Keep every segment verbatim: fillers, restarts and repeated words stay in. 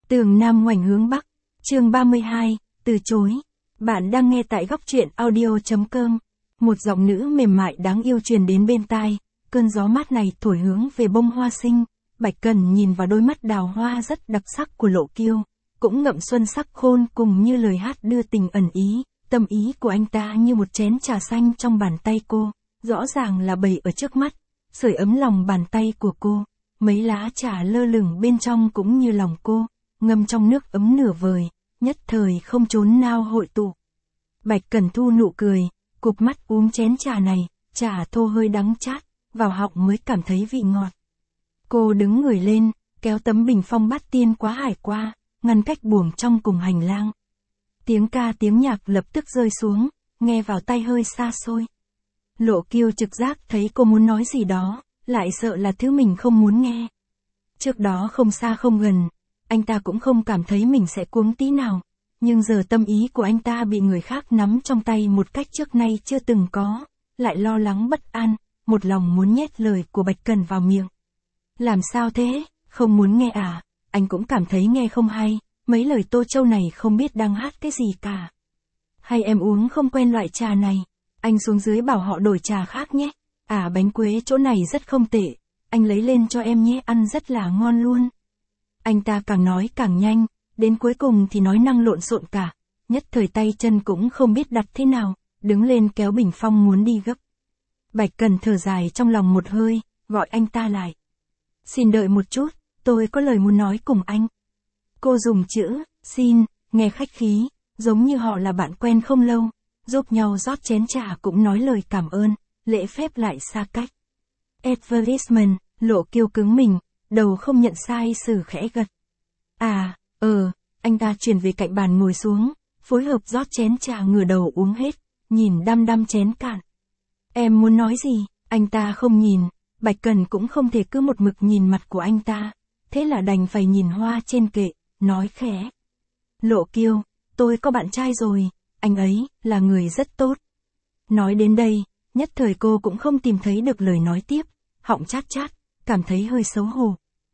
Tường Nam ngoảnh hướng Bắc, chương ba mươi hai, từ chối. Bạn đang nghe tại góc truyện audio.com. Một giọng nữ mềm mại đáng yêu truyền đến bên tai, cơn gió mát này thổi hướng về bông hoa xinh. Bạch Cần nhìn vào đôi mắt đào hoa rất đặc sắc của Lộ Kiêu, cũng ngậm xuân sắc khôn cùng như lời hát đưa tình ẩn ý. Tâm ý của anh ta như một chén trà xanh trong bàn tay cô, rõ ràng là bày ở trước mắt, sưởi ấm lòng bàn tay của cô. Mấy lá trà lơ lửng bên trong cũng như lòng cô, ngâm trong nước ấm nửa vời, nhất thời không chốn nào hội tụ. Bạch Cẩn thu nụ cười, cụp mắt uống chén trà này, trà thô hơi đắng chát, vào họng mới cảm thấy vị ngọt. Cô đứng người lên, kéo tấm bình phong bát tiên quá hải qua, ngăn cách buồng trong cùng hành lang. Tiếng ca tiếng nhạc lập tức rơi xuống, nghe vào tai hơi xa xôi. Lộ Kiêu trực giác thấy cô muốn nói gì đó, lại sợ là thứ mình không muốn nghe. Trước đó không xa không gần, anh ta cũng không cảm thấy mình sẽ cuống tí nào, nhưng giờ tâm ý của anh ta bị người khác nắm trong tay một cách trước nay chưa từng có, lại lo lắng bất an, một lòng muốn nhét lời của Bạch Cần vào miệng. Làm sao thế, không muốn nghe à? Anh cũng cảm thấy nghe không hay, mấy lời Tô Châu này không biết đang hát cái gì cả. Hay em uống không quen loại trà này, anh xuống dưới bảo họ đổi trà khác nhé. À, bánh quế chỗ này rất không tệ, anh lấy lên cho em nhé, ăn rất là ngon luôn. Anh ta càng nói càng nhanh, đến cuối cùng thì nói năng lộn xộn cả, nhất thời tay chân cũng không biết đặt thế nào, đứng lên kéo bình phong muốn đi gấp. Bạch Cần thở dài trong lòng một hơi, gọi anh ta lại. Xin đợi một chút, tôi có lời muốn nói cùng anh. Cô dùng chữ, xin, nghe khách khí, giống như họ là bạn quen không lâu, giúp nhau rót chén trà cũng nói lời cảm ơn, lễ phép lại xa cách. Advertisement, Lộ Kiêu cứng mình, đầu không nhận sai xử khẽ gật. À, ờ, anh ta chuyển về cạnh bàn ngồi xuống, phối hợp rót chén trà ngửa đầu uống hết, nhìn đăm đăm chén cạn. Em muốn nói gì? Anh ta không nhìn, Bạch Cần cũng không thể cứ một mực nhìn mặt của anh ta, thế là đành phải nhìn hoa trên kệ, nói khẽ. Lộ Kiêu, tôi có bạn trai rồi, anh ấy là người rất tốt. Nói đến đây, nhất thời cô cũng không tìm thấy được lời nói tiếp, họng chát chát, cảm thấy hơi xấu hổ.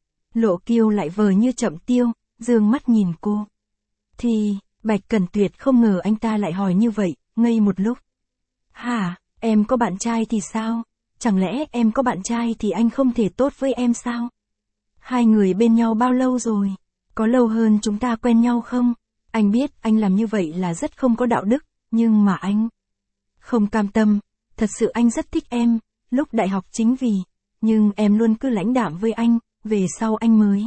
Lộ Kiêu lại vờ như chậm tiêu, dương mắt nhìn cô. Thì, Bạch Cẩn tuyệt không ngờ anh ta lại hỏi như vậy, ngây một lúc. Hả, em có bạn trai thì sao? Chẳng lẽ em có bạn trai thì anh không thể tốt với em sao? Hai người bên nhau bao lâu rồi? Có lâu hơn chúng ta quen nhau không? Anh biết anh làm như vậy là rất không có đạo đức, nhưng mà anh không cam tâm. Thật sự anh rất thích em, lúc đại học chính vì, nhưng em luôn cứ lãnh đạm với anh, về sau anh mới.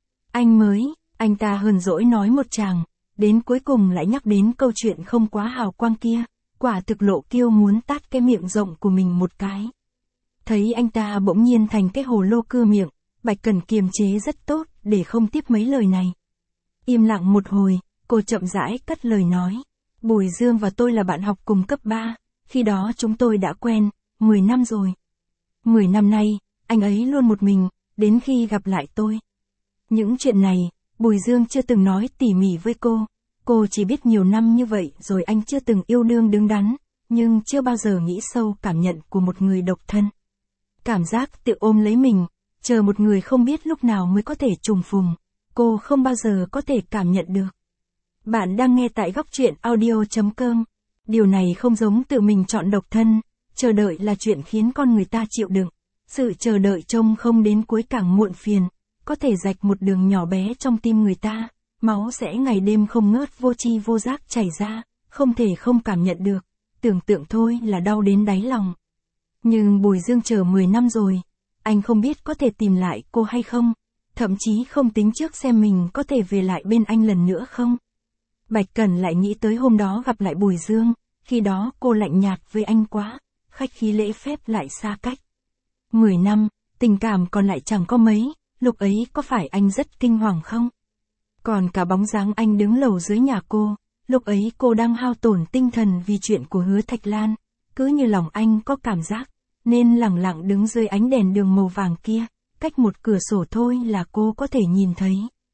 Anh mới, anh ta hờn dỗi nói một tràng, đến cuối cùng lại nhắc đến câu chuyện không quá hào quang kia, quả thực Lộ Kiêu muốn tát cái miệng rộng của mình một cái. Thấy anh ta bỗng nhiên thành cái hồ lô cưa miệng, Bạch Cần kiềm chế rất tốt để không tiếp mấy lời này. Im lặng một hồi, cô chậm rãi cắt lời nói. Bùi Dương và tôi là bạn học cùng cấp ba, khi đó chúng tôi đã quen, mười năm rồi. mười năm nay, anh ấy luôn một mình, đến khi gặp lại tôi. Những chuyện này, Bùi Dương chưa từng nói tỉ mỉ với cô, cô chỉ biết nhiều năm như vậy rồi anh chưa từng yêu đương đứng đắn, nhưng chưa bao giờ nghĩ sâu cảm nhận của một người độc thân. Cảm giác tự ôm lấy mình, chờ một người không biết lúc nào mới có thể trùng phùng, cô không bao giờ có thể cảm nhận được. Bạn đang nghe tại góc truyện audio.com. Điều này không giống tự mình chọn độc thân, chờ đợi là chuyện khiến con người ta chịu đựng. Sự chờ đợi trông không đến cuối càng muộn phiền, có thể rạch một đường nhỏ bé trong tim người ta, máu sẽ ngày đêm không ngớt vô tri vô giác chảy ra, không thể không cảm nhận được, tưởng tượng thôi là đau đến đáy lòng. Nhưng Bùi Dương chờ mười năm rồi, anh không biết có thể tìm lại cô hay không, thậm chí không tính trước xem mình có thể về lại bên anh lần nữa không. Bạch Cẩn lại nghĩ tới hôm đó gặp lại Bùi Dương, khi đó cô lạnh nhạt với anh quá, khách khí lễ phép lại xa cách. Mười năm, tình cảm còn lại chẳng có mấy, lúc ấy có phải anh rất kinh hoàng không? Còn cả bóng dáng anh đứng lầu dưới nhà cô, lúc ấy cô đang hao tổn tinh thần vì chuyện của Hứa Thạch Lan, cứ như lòng anh có cảm giác, nên lẳng lặng đứng dưới ánh đèn đường màu vàng kia, cách một cửa sổ thôi là cô có thể nhìn thấy.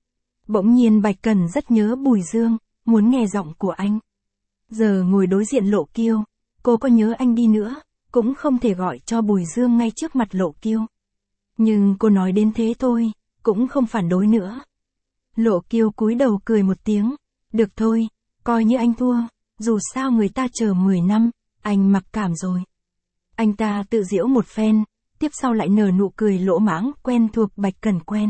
Bỗng nhiên Bạch Cẩn rất nhớ Bùi Dương, muốn nghe giọng của anh. Giờ ngồi đối diện Lộ Kiêu, cô có nhớ anh đi nữa, cũng không thể gọi cho Bùi Dương ngay trước mặt Lộ Kiêu. Nhưng cô nói đến thế thôi, cũng không phản đối nữa. Lộ Kiêu cúi đầu cười một tiếng. Được thôi, coi như anh thua, dù sao người ta chờ mười năm, anh mặc cảm rồi. Anh ta tự giễu một phen, tiếp sau lại nở nụ cười lỗ mãng quen thuộc Bạch Cẩn quen.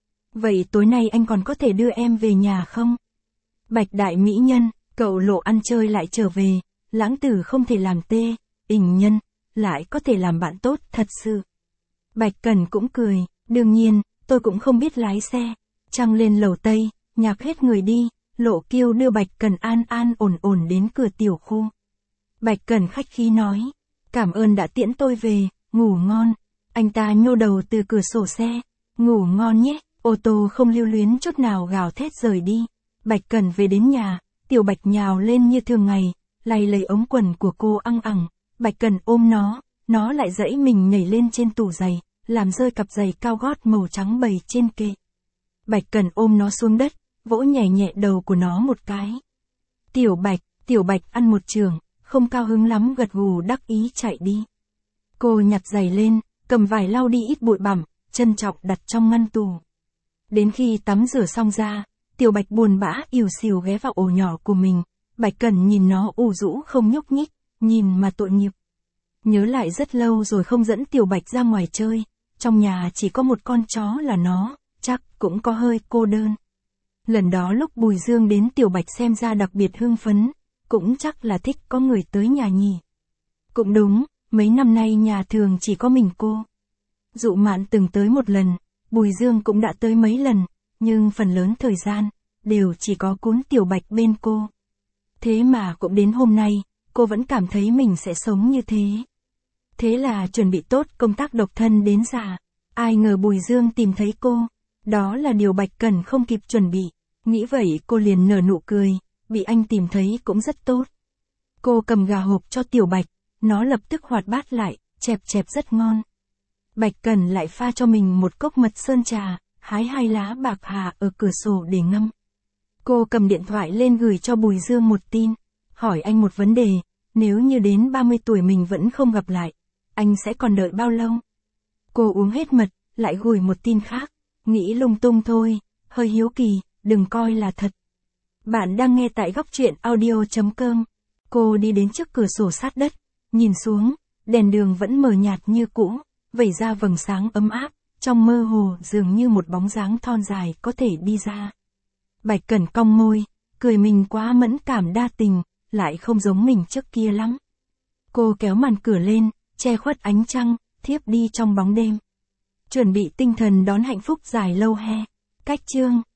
Vậy tối nay anh còn có thể đưa em về nhà không? Bạch đại mỹ nhân, cậu Lộ ăn chơi lại trở về, lãng tử không thể làm tê, ình nhân, lại có thể làm bạn tốt thật sự. Bạch Cẩn cũng cười, đương nhiên, tôi cũng không biết lái xe. Trăng lên lầu Tây, nhạc hết người đi, Lộ Kiêu đưa Bạch Cẩn an an ổn ổn đến cửa tiểu khu. Bạch Cẩn khách khí nói, cảm ơn đã tiễn tôi về, ngủ ngon. Anh ta nhô đầu từ cửa sổ xe, ngủ ngon nhé, ô tô không lưu luyến chút nào gào thét rời đi. Bạch Cẩn về đến nhà, Tiểu Bạch nhào lên như thường ngày, lay lấy ống quần của cô ăng ẳng. Bạch Cẩn ôm nó, nó lại dãy mình nhảy lên trên tủ giày, làm rơi cặp giày cao gót màu trắng bày trên kệ. Bạch Cẩn ôm nó xuống đất, vỗ nhẹ nhẹ đầu của nó một cái. Tiểu Bạch, Tiểu Bạch ăn một trường, không cao hứng lắm gật gù đắc ý chạy đi. Cô nhặt giày lên, cầm vải lau đi ít bụi bặm, trân trọng đặt trong ngăn tủ. Đến khi tắm rửa xong ra, Tiểu Bạch buồn bã ỉu xìu ghé vào ổ nhỏ của mình. Bạch Cẩn nhìn nó u rũ không nhúc nhích, nhìn mà tội nghiệp. Nhớ lại rất lâu rồi không dẫn Tiểu Bạch ra ngoài chơi, trong nhà chỉ có một con chó là nó, chắc cũng có hơi cô đơn. Lần đó lúc Bùi Dương đến Tiểu Bạch xem ra đặc biệt hưng phấn, cũng chắc là thích có người tới nhà nhỉ. Cũng đúng, mấy năm nay nhà thường chỉ có mình cô. Dụ Mạn từng tới một lần, Bùi Dương cũng đã tới mấy lần, nhưng phần lớn thời gian, đều chỉ có cún Tiểu Bạch bên cô. Thế mà cũng đến hôm nay, cô vẫn cảm thấy mình sẽ sống như thế. Thế là chuẩn bị tốt công tác độc thân đến già. Ai ngờ Bùi Dương tìm thấy cô. Đó là điều Bạch Cẩn không kịp chuẩn bị. Nghĩ vậy cô liền nở nụ cười, bị anh tìm thấy cũng rất tốt. Cô cầm gà hộp cho Tiểu Bạch, nó lập tức hoạt bát lại, chẹp chẹp rất ngon. Bạch Cẩn lại pha cho mình một cốc mật sơn trà, hái hai lá bạc hà ở cửa sổ để ngâm. Cô cầm điện thoại lên gửi cho Bùi Dương một tin, hỏi anh một vấn đề, nếu như đến ba mươi tuổi mình vẫn không gặp lại, anh sẽ còn đợi bao lâu? Cô uống hết mật, lại gửi một tin khác, nghĩ lung tung thôi, hơi hiếu kỳ, đừng coi là thật. Bạn đang nghe tại góc truyện audio chấm com. Cô đi đến trước cửa sổ sát đất, nhìn xuống, đèn đường vẫn mờ nhạt như cũ, vẩy ra vầng sáng ấm áp, trong mơ hồ dường như một bóng dáng thon dài có thể đi ra. Bạch Cẩn cong môi, cười mình quá mẫn cảm đa tình, lại không giống mình trước kia lắm. Cô kéo màn cửa lên, che khuất ánh trăng, thiếp đi trong bóng đêm. Chuẩn bị tinh thần đón hạnh phúc dài lâu he. Cách chương